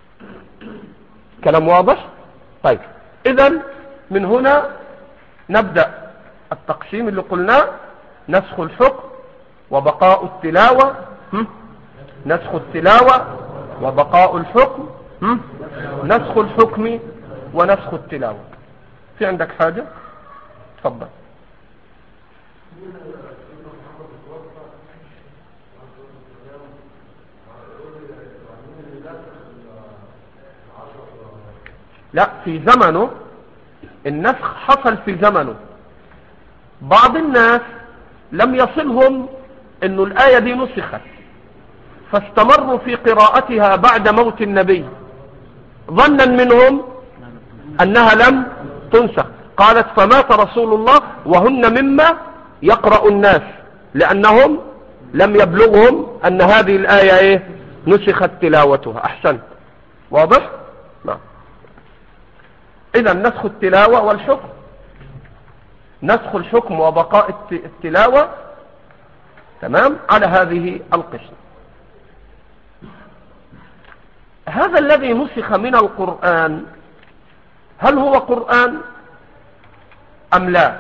كلام واضح؟ طيب، إذن من هنا نبدأ التقسيم اللي قلناه: نسخ الحكم وبقاء التلاوة، نسخ التلاوة وبقاء الحكم، نسخ الحكم ونسخ التلاوة. في عندك حاجة؟ تفضل. لا، في زمنه النسخ حصل في زمنه. بعض الناس لم يصلهم انه الآية دي نسخت، فاستمروا في قراءتها بعد موت النبي ظنا منهم انها لم تنسخ. قالت: فمات رسول الله وهن مما يقرأ الناس، لانهم لم يبلغهم ان هذه الآية ايه؟ نسخت تلاوتها. احسنت. واضح؟ نعم. اذا نسخ التلاوة والحكم، نسخ الحكم وبقاء التلاوة، تمام، على هذه القسم. هذا الذي نسخ من القرآن هل هو قرآن أم لا؟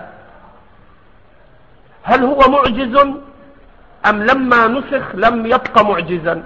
هل هو معجز أم لما نسخ لم يبقى معجزا؟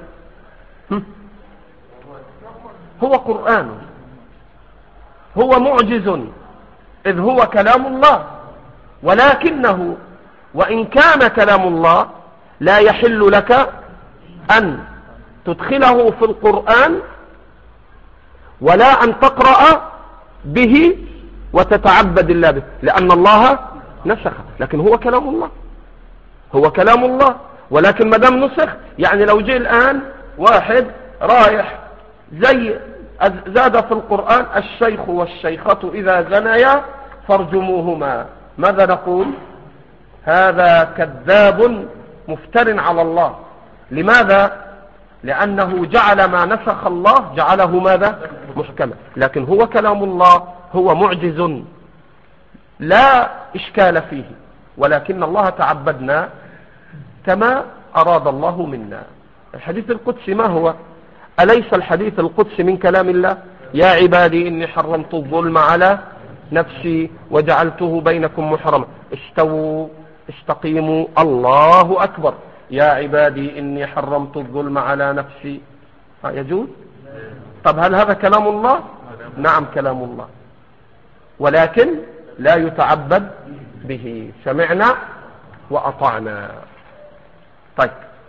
هو قرآن، هو معجز إذ هو كلام الله، ولكنه وإن كان كلام الله لا يحل لك أن تدخله في القرآن ولا أن تقرأ به وتتعبد الله به، لأن الله نسخ. لكن هو كلام الله، هو كلام الله، ولكن ما دام نسخ، يعني لو جاء الآن واحد رايح زي زاد في القرآن: الشيخ والشيخة إذا زنيا فارجموهما، ماذا نقول؟ هذا كذاب مفتر على الله. لماذا؟ لأنه جعل ما نسخ الله جعله ماذا؟ محكما. لكن هو كلام الله، هو معجز لا إشكال فيه، ولكن الله تعبدنا كما أراد الله منا. الحديث القدسي ما هو؟ أليس الحديث القدسي من كلام الله؟ يا عبادي إني حرمت الظلم على نفسي وجعلته بينكم محرما استووا استقيموا الله أكبر. يا عبادي إني حرمت الظلم على نفسي، يجوز؟ طب هل هذا كلام الله؟ نعم كلام الله، ولكن لا يتعبد به. سمعنا وأطعنا. طيب،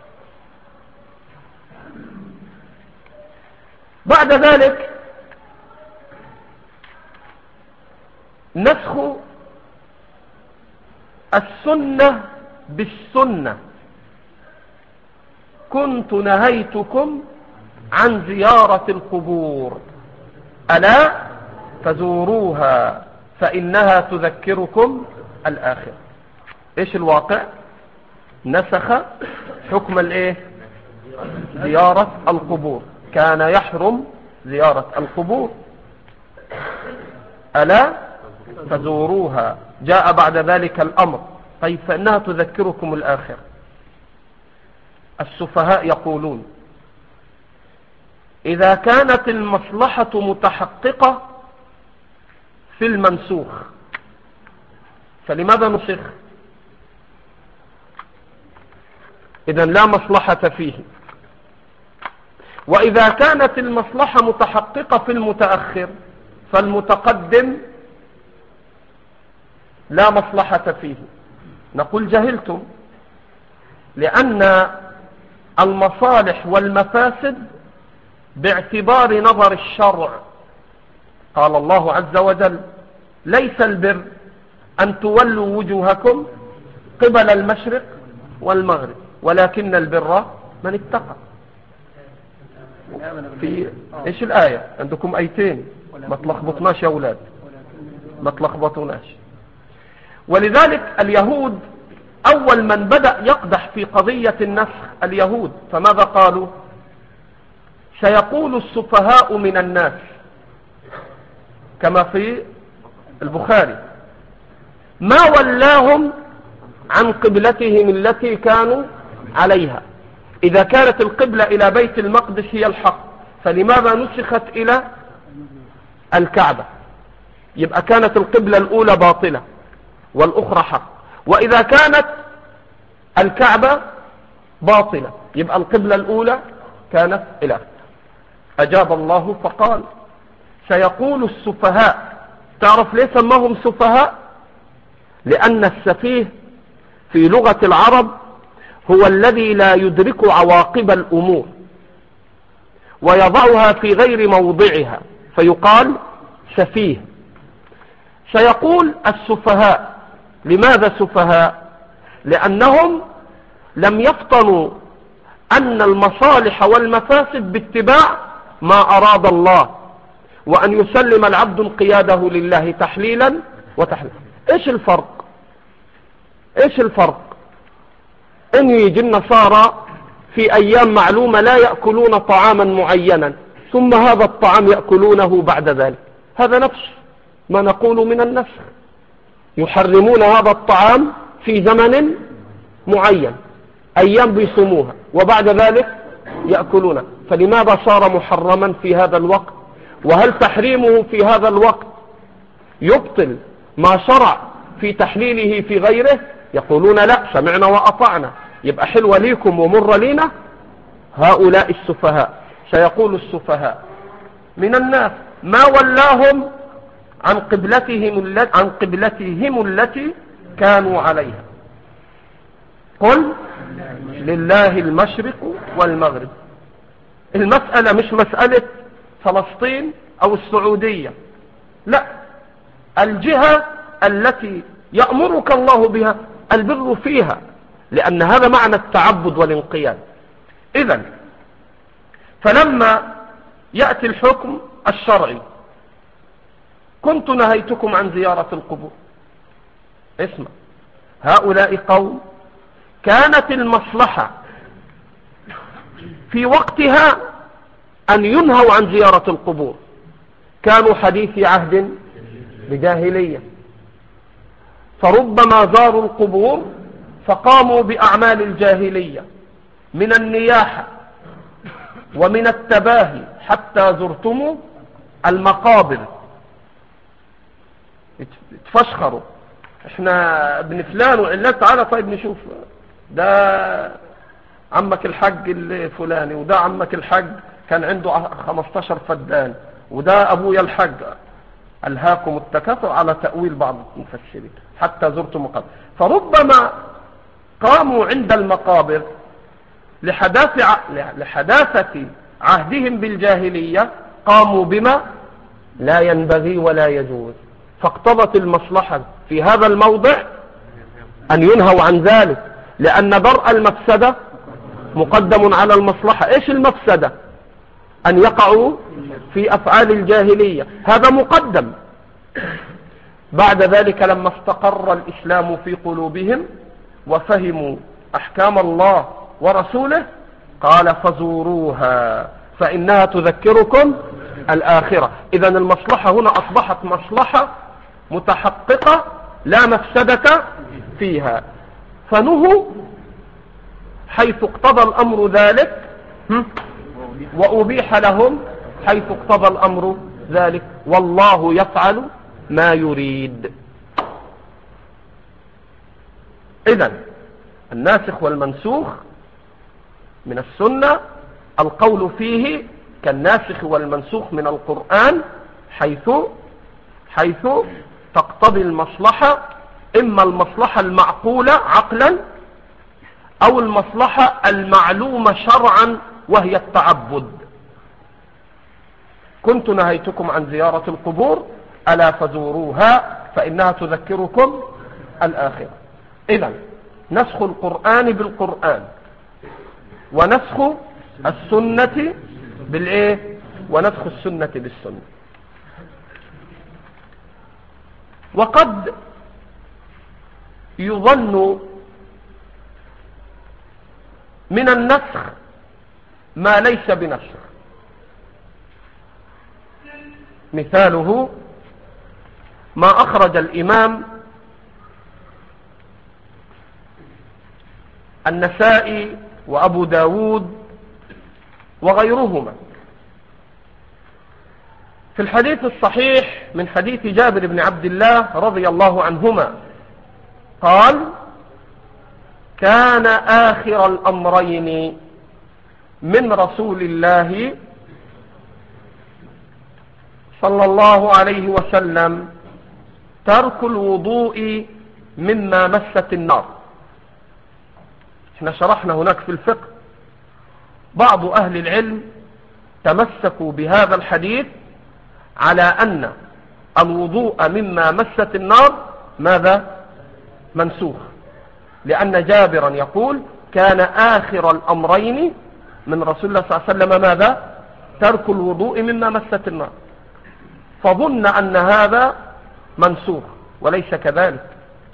بعد ذلك نسخ السنة بالسنة. كنت نهيتكم عن زيارة القبور ألا فزوروها فإنها تذكركم الآخرة. إيش الواقع؟ نسخ حكم الإيه؟ زيارة القبور. كان يحرم زيارة القبور، ألا فزوروها، جاء بعد ذلك الأمر. طيب فإنها تذكركم الآخرة. السفهاء يقولون: إذا كانت المصلحة متحققة في المنسوخ فلماذا نسخ؟ إذا لا مصلحة فيه. وإذا كانت المصلحة متحققة في المتأخر فالمتقدم لا مصلحة فيه. نقول جهلتم، لأن المصالح والمفاسد باعتبار نظر الشرع. قال الله عز وجل: ليس البر أن تولوا وجوهكم قبل المشرق والمغرب ولكن البر من اتقى. في ايش الآية؟ عندكم آيتين، ما تلخبطناش يا أولاد، ما تلخبطوناش. ولذلك اليهود أول من بدأ يقدح في قضية النسخ اليهود، فماذا قالوا؟ سيقول السفهاء من الناس، كما في البخاري: ما ولاهم عن قبلتهم التي كانوا عليها. إذا كانت القبلة إلى بيت المقدس هي الحق، فلماذا نسخت إلى الكعبة؟ يبقى كانت القبلة الأولى باطلة والأخرى حق. وإذا كانت الكعبة باطلة يبقى القبلة الأولى كانت إلى. أجاب الله فقال: سيقول السفهاء. تعرف ليه سماهم سفهاء؟ لأن السفيه في لغة العرب هو الذي لا يدرك عواقب الأمور ويضعها في غير موضعها فيقال سفيه. سيقول السفهاء. لماذا سفهاء؟ لأنهم لم يفطنوا أن المصالح والمفاسد باتباع ما أراد الله، وأن يسلم العبد انقياده لله تحليلا وتحليلا. إيش الفرق؟ إيش الفرق؟ إن يجي النصارى في أيام معلومة لا يأكلون طعاما معينا ثم هذا الطعام يأكلونه بعد ذلك، هذا نفس ما نقول من النسخ. يحرمون هذا الطعام في زمن معين، أيام بيصوموها، وبعد ذلك يأكلونه. فلماذا صار محرما في هذا الوقت؟ وهل تحريمه في هذا الوقت يبطل ما شرع في تحليله في غيره؟ يقولون لا، سمعنا وأطعنا. يبقى حلوة ليكم ومر لينا. هؤلاء السفهاء. سيقول السفهاء من الناس: ما ولاهم عن قبلتهم عن قبلتهم التي كانوا عليها. قل لله المشرق والمغرب. المسألة مش مسألة فلسطين أو السعودية، لا، الجهة التي يأمرك الله بها البر فيها، لأن هذا معنى التعبد والانقياد. إذن فلما يأتي الحكم الشرعي: كنت نهيتكم عن زيارة القبور. اسمع، هؤلاء قوم كانت المصلحة في وقتها أن ينهوا عن زيارة القبور، كانوا حديث عهد بجاهلية، فربما زاروا القبور فقاموا بأعمال الجاهلية من النياحة ومن التباهي حتى زرتم المقابر. تفشخروا: احنا ابن فلان وعلان، تعالى طيب نشوف ده عمك الحج الفلاني، وده عمك الحج كان عنده خمستاشر فدان، وده ابويا الحج. ألهاكم التكاثر على تأويل بعض المفسرين حتى زرتم مقابر. فربما قاموا عند المقابر لحداثة لحداثة عهدهم بالجاهلية، قاموا بما لا ينبغي ولا يجوز، فاقتضت المصلحة في هذا الموضع أن ينهوا عن ذلك، لأن درء المفسدة مقدم على المصلحة. إيش المفسدة؟ أن يقعوا في أفعال الجاهلية، هذا مقدم. بعد ذلك لما استقر الإسلام في قلوبهم وفهموا أحكام الله ورسوله قال: فزوروها فإنها تذكركم الآخرة. إذن المصلحة هنا أصبحت مصلحة متحققة لا مفسدة فيها، فنهوا حيث اقتضى الأمر ذلك، وأبيح لهم حيث اقتضى الأمر ذلك، والله يفعل ما يريد. إذن الناسخ والمنسوخ من السنة القول فيه كالناسخ والمنسوخ من القرآن، حيث حيث تقتضي المصلحة، إما المصلحة المعقولة عقلا أو المصلحة المعلومة شرعا وهي التعبد. كنت نهيتكم عن زيارة القبور ألا فزوروها فإنها تذكركم الآخرة. إذن نسخ القرآن بالقرآن ونسخ السنة بالإيه؟ ونسخ السنة بالسنة. وقد يظن من النسخ ما ليس بنسخ. مثاله ما أخرج الإمام النسائي وأبو داود وغيرهما في الحديث الصحيح من حديث جابر بن عبد الله رضي الله عنهما قال: كان آخر الأمرين من رسول الله صلى الله عليه وسلم ترك الوضوء مما مست النار. احنا شرحنا هناك في الفقه بعض أهل العلم تمسكوا بهذا الحديث على أن الوضوء مما مست النار ماذا؟ منسوخ، لأن جابرا يقول: كان آخر الأمرين من رسول الله صلى الله عليه وسلم ماذا؟ ترك الوضوء مما مست النار، فظن أن هذا منسوخ، وليس كذلك،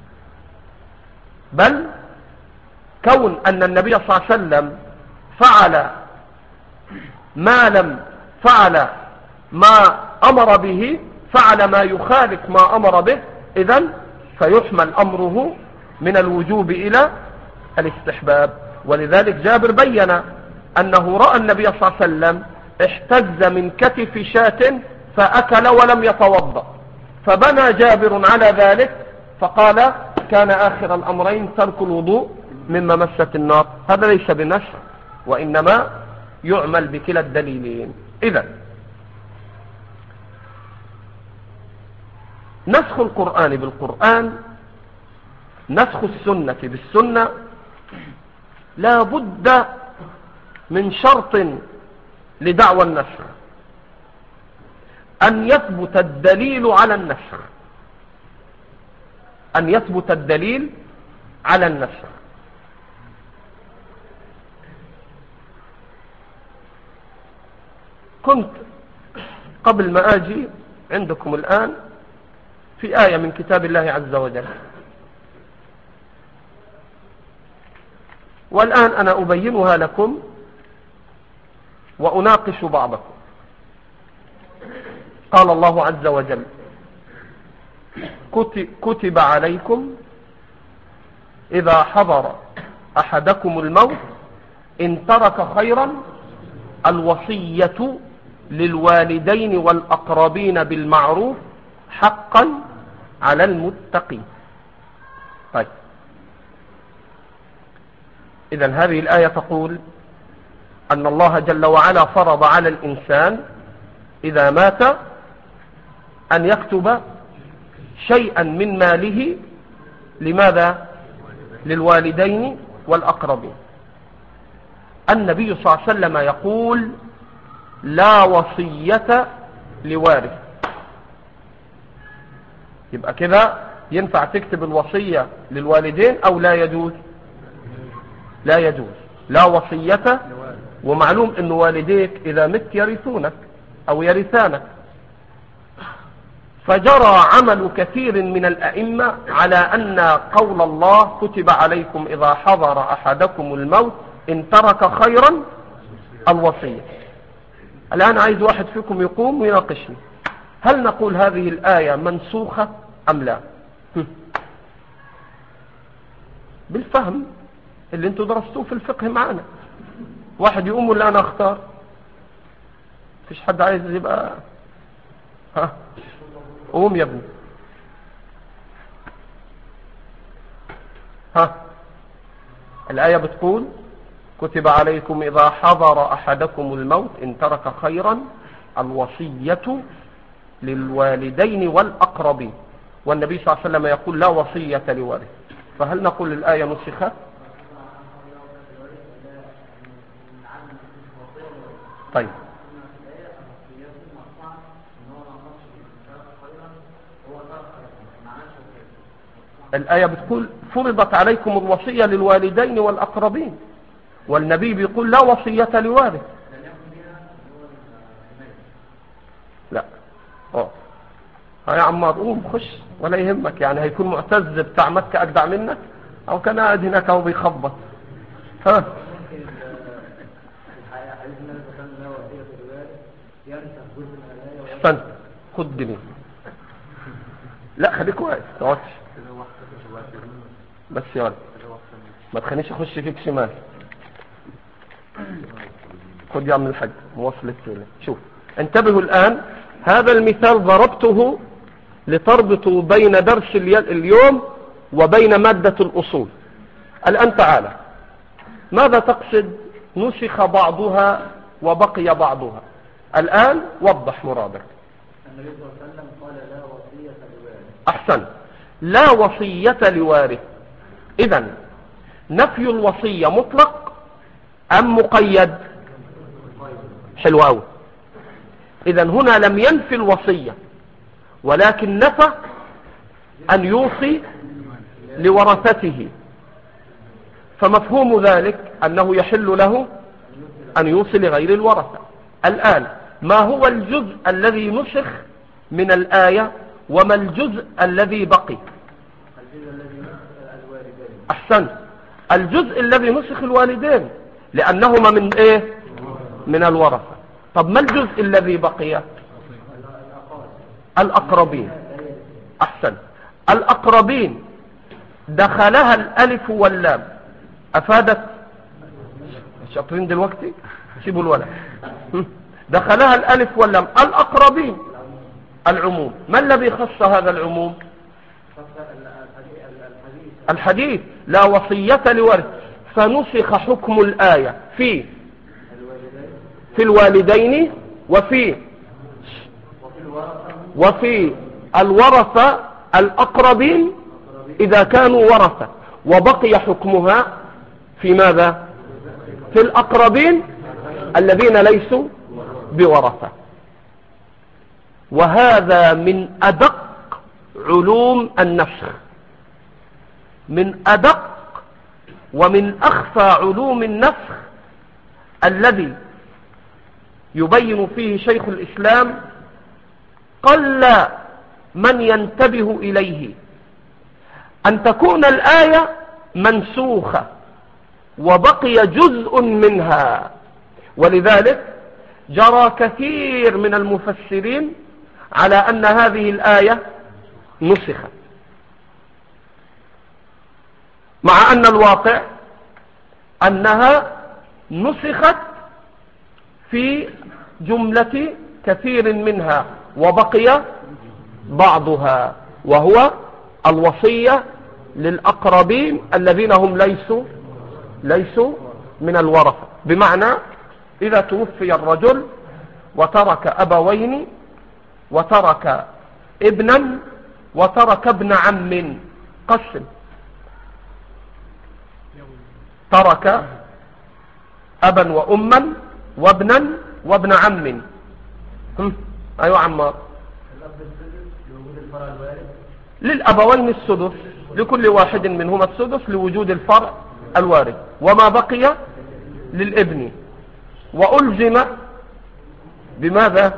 بل كون أن النبي صلى الله عليه وسلم فعل ما لم فعل ما أمر به، فعل ما يخالف ما أمر به، إذن فيحمل أمره من الوجوب إلى الاستحباب. ولذلك جابر بين أنه رأى النبي صلى الله عليه وسلم احتز من كتف شاة فأكل ولم يتوضأ، فبنى جابر على ذلك فقال: كان آخر الأمرين ترك الوضوء مما مست النار. هذا ليس بنسخ، وإنما يعمل بكلا الدليلين. إذن نسخ القرآن بالقرآن، نسخ السنة بالسنة، لا بد من شرط لدعوى النسخ: أن يثبت الدليل على النسخ، أن يثبت الدليل على النسخ. كنت قبل ما آجي عندكم الآن في آية من كتاب الله عز وجل، والآن أنا أبينها لكم وأناقش بعضكم. قال الله عز وجل: كتب عليكم إذا حضر أحدكم الموت إن ترك خيرا الوصية للوالدين والأقربين بالمعروف حقا على المتقين. طيب، إذن هذه الآية تقول أن الله جل وعلا فرض على الإنسان إذا مات أن يكتب شيئا من ماله لماذا؟ للوالدين والأقربين. النبي صلى الله عليه وسلم يقول: لا وصية لوارث. يبقى كده ينفع تكتب الوصية للوالدين أو لا يجوز؟ لا يجوز، لا وصية. ومعلوم أن والديك إذا مت يرثونك أو يرثانك، فجرى عمل كثير من الأئمة على أن قول الله كتب عليكم إذا حضر أحدكم الموت إن ترك خيرا الوصية. الآن عايز واحد فيكم يقوم ويناقشني، هل نقول هذه الآية منسوخة أم لا؟ بالفهم اللي انتوا درستوه في الفقه معنا. واحد يقوم ولا أنا أختار؟ فيش حد عايز يبقى؟ ها، قوم يا ابني. ها، الآية بتقول كتب عليكم إذا حضر أحدكم الموت إن ترك خيرا الوصية للوالدين والأقربين، والنبي صلى الله عليه وسلم يقول لا وصية لوارث. فهل نقول الآية نسخت؟ طيب الآية بتقول فرضت عليكم الوصية للوالدين والأقربين، والنبي بيقول لا وصية لوارث. لا اه ها يا عمار قوم خش ولا يهمك، يعني هيكون معتز بتاع مكة أجدع منك، أو كان قاعد هناك أو بيخبط. ها استنى خد دي، لا خليك واقف تقعدش بس يا ولد، ما تخلينيش اخش فيك شمال. خد يا عم الحاج مواصلة كده. شوف انتبهوا الآن، هذا المثال ضربته لتربطوا بين درس اليوم وبين مادة الأصول. الآن تعالى، ماذا تقصد نسخ بعضها وبقي بعضها؟ الآن وضح مرادك. النبي صلى الله عليه وسلم قال لا وصية لوارث. أحسن، لا وصية لوارث. إذن نفي الوصية مطلق أم مقيد؟ حلو أوي. إذن هنا لم ينفي الوصية، ولكن نفى أن يوصي لورثته، فمفهوم ذلك أنه يحل له أن يوصي لغير الورثة. الآن ما هو الجزء الذي نسخ من الآية وما الجزء الذي بقي؟ أحسن، الجزء الذي نسخ الوالدين لأنهما من إيه؟ من الورثة. طب ما الجزء الذي بقي؟ الأقربين. أحسن، الأقربين دخلها الألف واللام، أفادت شاطرين دلوقتي؟ سيبوا الولد. دخلها الألف واللام، الأقربين العموم. ما الذي خص هذا العموم؟ الحديث لا وصية لورث، فنسخ حكم الآية في في الوالدين وفي وفي الورثة الأقربين إذا كانوا ورثة، وبقي حكمها في ماذا؟ في الأقربين الذين ليسوا بورثة. وهذا من أدق علوم النسخ، من أدق ومن أخفى علوم النسخ الذي يبين فيه شيخ الإسلام قل من ينتبه إليه، أن تكون الآية منسوخة وبقي جزء منها. ولذلك جرى كثير من المفسرين على أن هذه الآية نسخت، مع أن الواقع أنها نسخت في جملة كثير منها وبقي بعضها، وهو الوصية للأقربين الذين هم ليسوا ليسوا من الورثة. بمعنى إذا توفي الرجل وترك أبوين وترك ابنا وترك ابن عم، قسم، ترك أبا وأما وابنا وابن عم. أيوة عمار. للأبوين السدس، لكل واحد منهما السدس لوجود الفرع الوارث، وما بقي للابن. وألزم بماذا؟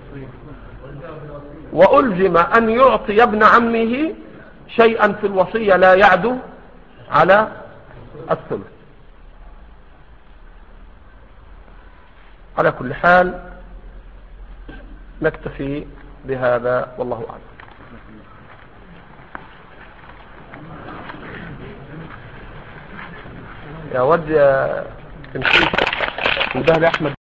وألزم أن يعطي ابن عمه شيئا في الوصية لا يعدو على الثلث. على كل حال نكتفي بهذا والله أعلم. يا ود يا تمشي انتهى لأحمد.